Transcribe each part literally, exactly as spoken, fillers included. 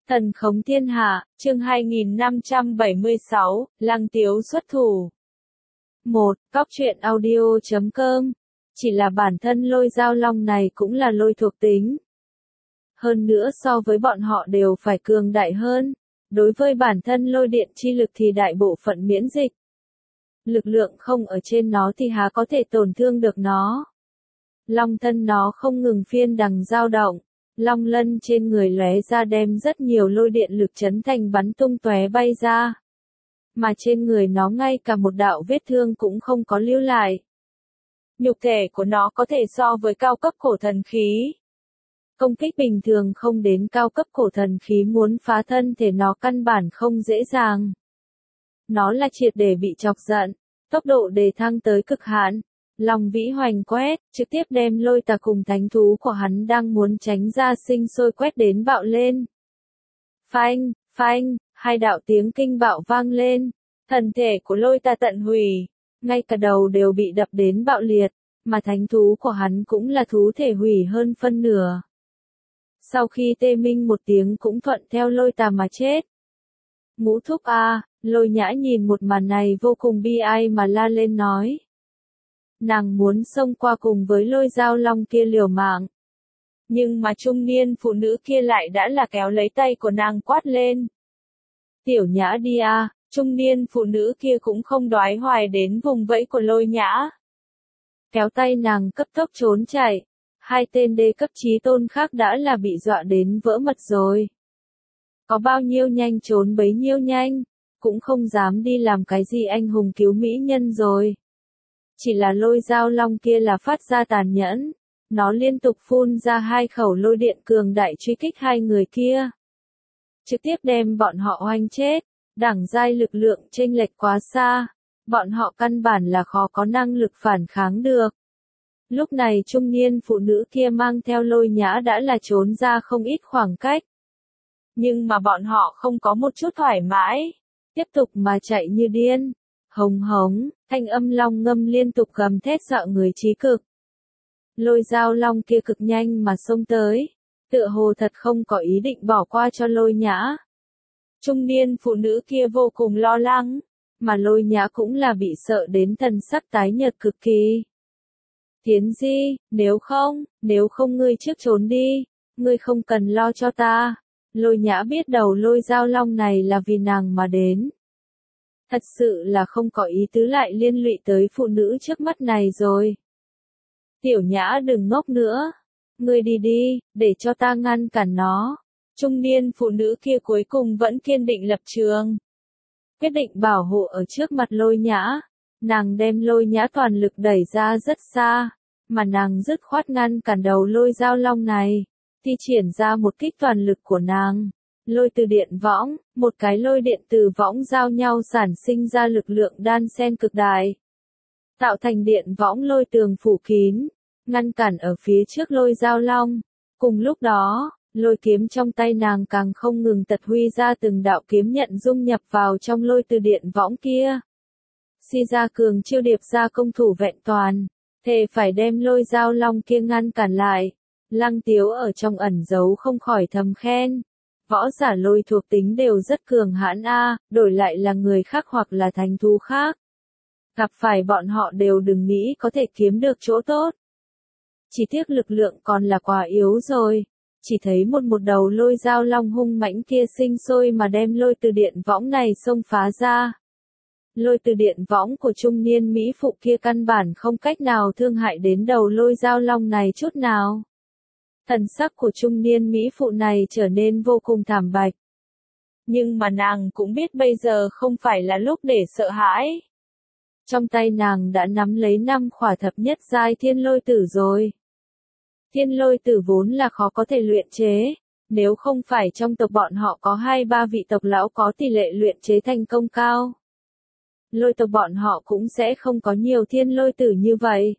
Thần khống thiên hạ, chương hai nghìn năm trăm bảy mươi sáu, Lăng Tiếu xuất thủ. một. Cóc truyện audio chấm com. Chỉ là bản thân lôi Dao Long này cũng là lôi thuộc tính. Hơn nữa so với bọn họ đều phải cường đại hơn. Đối với bản thân lôi điện chi lực thì đại bộ phận miễn dịch. Lực lượng không ở trên nó thì há có thể tổn thương được nó. Long thân nó không ngừng phiên đằng dao động. Long lân trên người lóe ra đem rất nhiều lôi điện lực chấn thành bắn tung tóe bay ra. Mà trên người nó ngay cả một đạo vết thương cũng không có lưu lại. Nhục thể của nó có thể so với cao cấp cổ thần khí. Công kích bình thường không đến cao cấp cổ thần khí muốn phá thân thể nó căn bản không dễ dàng. Nó là triệt để bị chọc giận, tốc độ đề thăng tới cực hạn. Long vĩ hoành quét, trực tiếp đem lôi tà cùng thánh thú của hắn đang muốn tránh ra sinh sôi quét đến bạo lên. Phanh, phanh, hai đạo tiếng kinh bạo vang lên, thần thể của lôi tà tận hủy, ngay cả đầu đều bị đập đến bạo liệt, mà thánh thú của hắn cũng là thú thể hủy hơn phân nửa. Sau khi tê minh một tiếng cũng thuận theo lôi tà mà chết. Ngũ thúc a, Lôi Nhã nhìn một màn này vô cùng bi ai mà la lên nói. Nàng muốn xông qua cùng với lôi Dao Long kia liều mạng. Nhưng mà trung niên phụ nữ kia lại đã là kéo lấy tay của nàng quát lên. Tiểu Nhã đi a, trung niên phụ nữ kia cũng không đoái hoài đến vùng vẫy của Lôi Nhã. Kéo tay nàng cấp tốc trốn chạy. Hai tên đê cấp chí tôn khác đã là bị dọa đến vỡ mật rồi. Có bao nhiêu nhanh trốn bấy nhiêu nhanh, cũng không dám đi làm cái gì anh hùng cứu mỹ nhân rồi. Chỉ là lôi Dao Long kia là phát ra tàn nhẫn, nó liên tục phun ra hai khẩu lôi điện cường đại truy kích hai người kia. Trực tiếp đem bọn họ oanh chết, đẳng giai lực lượng chênh lệch quá xa, bọn họ căn bản là khó có năng lực phản kháng được. Lúc này trung niên phụ nữ kia mang theo Lôi Nhã đã là trốn ra không ít khoảng cách. Nhưng mà bọn họ không có một chút thoải mái, tiếp tục mà chạy như điên. Hống hống, thanh âm long ngâm liên tục gầm thét dọa người trí cực. Lôi Dao Long kia cực nhanh mà xông tới, tựa hồ thật không có ý định bỏ qua cho Lôi Nhã. Trung niên phụ nữ kia vô cùng lo lắng, mà Lôi Nhã cũng là bị sợ đến thần sắc tái nhợt cực kỳ. Tiến Di, nếu không, nếu không ngươi trước trốn đi, ngươi không cần lo cho ta. Lôi Nhã biết đầu lôi Dao Long này là vì nàng mà đến. Thật sự là không có ý tứ lại liên lụy tới phụ nữ trước mắt này rồi. Tiểu Nhã đừng ngốc nữa. Ngươi đi đi, để cho ta ngăn cản nó. Trung niên phụ nữ kia cuối cùng vẫn kiên định lập trường. Quyết định bảo hộ ở trước mặt Lôi Nhã. Nàng đem Lôi Nhã toàn lực đẩy ra rất xa. Mà nàng dứt khoát ngăn cản đầu lôi Dao Long này. Thi triển ra một kích toàn lực của nàng. Lôi từ điện võng, một cái lôi điện từ võng giao nhau sản sinh ra lực lượng đan xen cực đại. Tạo thành điện võng lôi tường phủ kín, ngăn cản ở phía trước lôi Dao Long. Cùng lúc đó, lôi kiếm trong tay nàng càng không ngừng tật huy ra từng đạo kiếm nhận dung nhập vào trong lôi từ điện võng kia. Si ra cường chiêu điệp ra công thủ vẹn toàn, thề phải đem lôi Dao Long kia ngăn cản lại. Lăng Tiếu ở trong ẩn giấu không khỏi thầm khen. Võ giả lôi thuộc tính đều rất cường hãn a, đổi lại là người khác hoặc là thánh thú khác. Gặp phải bọn họ đều đừng nghĩ có thể kiếm được chỗ tốt. Chỉ tiếc lực lượng còn là quá yếu rồi. Chỉ thấy một một đầu lôi Dao Long hung mãnh kia sinh sôi mà đem lôi từ điện võng này xông phá ra. Lôi từ điện võng của trung niên Mỹ phụ kia căn bản không cách nào thương hại đến đầu lôi Dao Long này chút nào. Thần sắc của trung niên Mỹ phụ này trở nên vô cùng thảm bạch. Nhưng mà nàng cũng biết bây giờ không phải là lúc để sợ hãi. Trong tay nàng đã nắm lấy năm khỏa thập nhất giai thiên lôi tử rồi. Thiên lôi tử vốn là khó có thể luyện chế. Nếu không phải trong tộc bọn họ có hai ba vị tộc lão có tỷ lệ luyện chế thành công cao. Lôi tộc bọn họ cũng sẽ không có nhiều thiên lôi tử như vậy.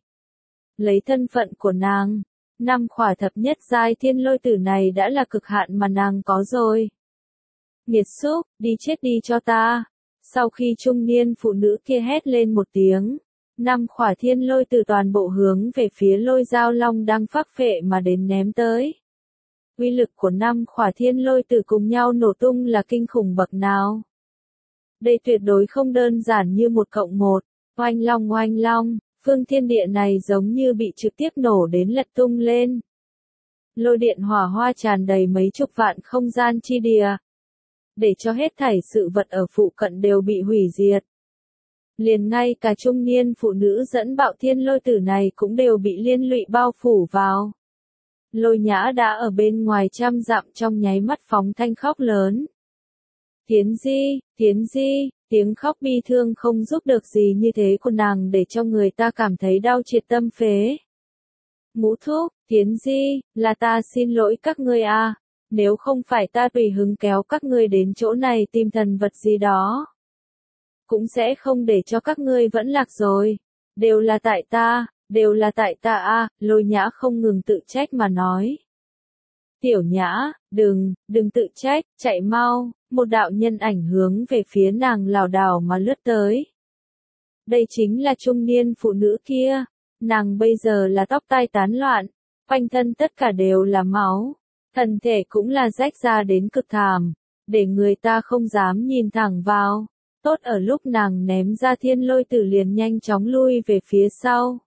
Lấy thân phận của nàng. Năm khỏa thập nhất giai thiên lôi tử này đã là cực hạn mà nàng có rồi. Nghiệt xúc, đi chết đi cho ta. Sau khi trung niên phụ nữ kia hét lên một tiếng, năm khỏa thiên lôi tử toàn bộ hướng về phía lôi Dao Long đang phác phệ mà đến ném tới. Uy lực của năm khỏa thiên lôi tử cùng nhau nổ tung là kinh khủng bậc nào. Đây tuyệt đối không đơn giản như một cộng một, oanh long oanh long, phương thiên địa này giống như bị trực tiếp nổ đến lật tung lên. Lôi điện hỏa hoa tràn đầy mấy chục vạn không gian chi địa, để cho hết thảy sự vật ở phụ cận đều bị hủy diệt. Liền ngay cả trung niên phụ nữ dẫn bạo thiên lôi tử này cũng đều bị liên lụy bao phủ vào. Lôi Nhã đã ở bên ngoài trăm dặm trong nháy mắt phóng thanh khóc lớn. Thiến Di, Thiến Di, tiếng khóc bi thương không giúp được gì như thế của nàng để cho người ta cảm thấy đau triệt tâm phế. Ngũ thúc, Thiến Di, là ta xin lỗi các ngươi à, nếu không phải ta tùy hứng kéo các ngươi đến chỗ này tìm thần vật gì đó, cũng sẽ không để cho các ngươi vẫn lạc rồi. Đều là tại ta, đều là tại ta à, Lôi Nhã không ngừng tự trách mà nói. Tiểu Nhã, đừng, đừng tự trách, chạy mau, một đạo nhân ảnh hướng về phía nàng lảo đảo mà lướt tới. Đây chính là trung niên phụ nữ kia, nàng bây giờ là tóc tai tán loạn, quanh thân tất cả đều là máu, thân thể cũng là rách ra đến cực thảm, để người ta không dám nhìn thẳng vào. Tốt ở lúc nàng ném ra thiên lôi tử liền nhanh chóng lui về phía sau.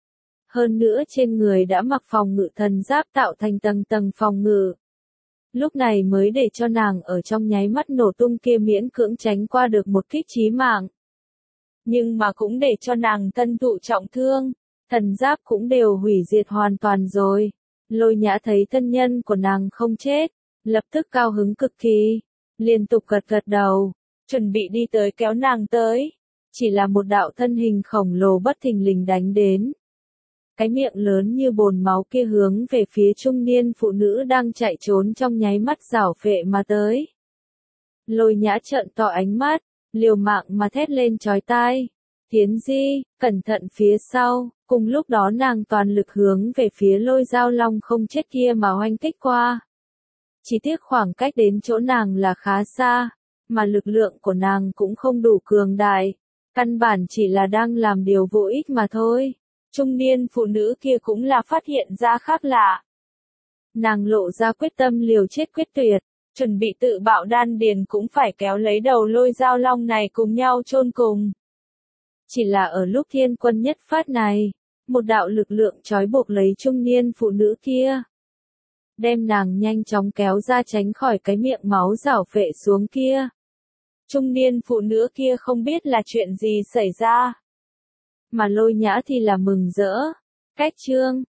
Hơn nữa trên người đã mặc phòng ngự thần giáp tạo thành tầng tầng phòng ngự. Lúc này mới để cho nàng ở trong nháy mắt nổ tung kia miễn cưỡng tránh qua được một kích chí mạng. Nhưng mà cũng để cho nàng thân thụ trọng thương, thần giáp cũng đều hủy diệt hoàn toàn rồi. Lôi Nhã thấy thân nhân của nàng không chết, lập tức cao hứng cực kỳ, liên tục gật gật đầu, chuẩn bị đi tới kéo nàng tới. Chỉ là một đạo thân hình khổng lồ bất thình lình đánh đến. Cái miệng lớn như bồn máu kia hướng về phía trung niên phụ nữ đang chạy trốn trong nháy mắt rảo phệ mà tới. Lôi Nhã trợn to ánh mắt, liều mạng mà thét lên chói tai. Thiến Di, cẩn thận phía sau, cùng lúc đó nàng toàn lực hướng về phía lôi dao long không chết kia mà oanh kích qua. Chỉ tiếc khoảng cách đến chỗ nàng là khá xa, mà lực lượng của nàng cũng không đủ cường đại, căn bản chỉ là đang làm điều vô ích mà thôi. Trung niên phụ nữ kia cũng là phát hiện ra khác lạ. Nàng lộ ra quyết tâm liều chết quyết tuyệt, chuẩn bị tự bạo đan điền cũng phải kéo lấy đầu lôi dao long này cùng nhau chôn cùng. Chỉ là ở lúc thiên quân nhất phát này, một đạo lực lượng trói buộc lấy trung niên phụ nữ kia, đem nàng nhanh chóng kéo ra tránh khỏi cái miệng máu rảo phệ xuống kia. Trung niên phụ nữ kia không biết là chuyện gì xảy ra, mà Lôi Nhã thì là mừng rỡ. Cách chương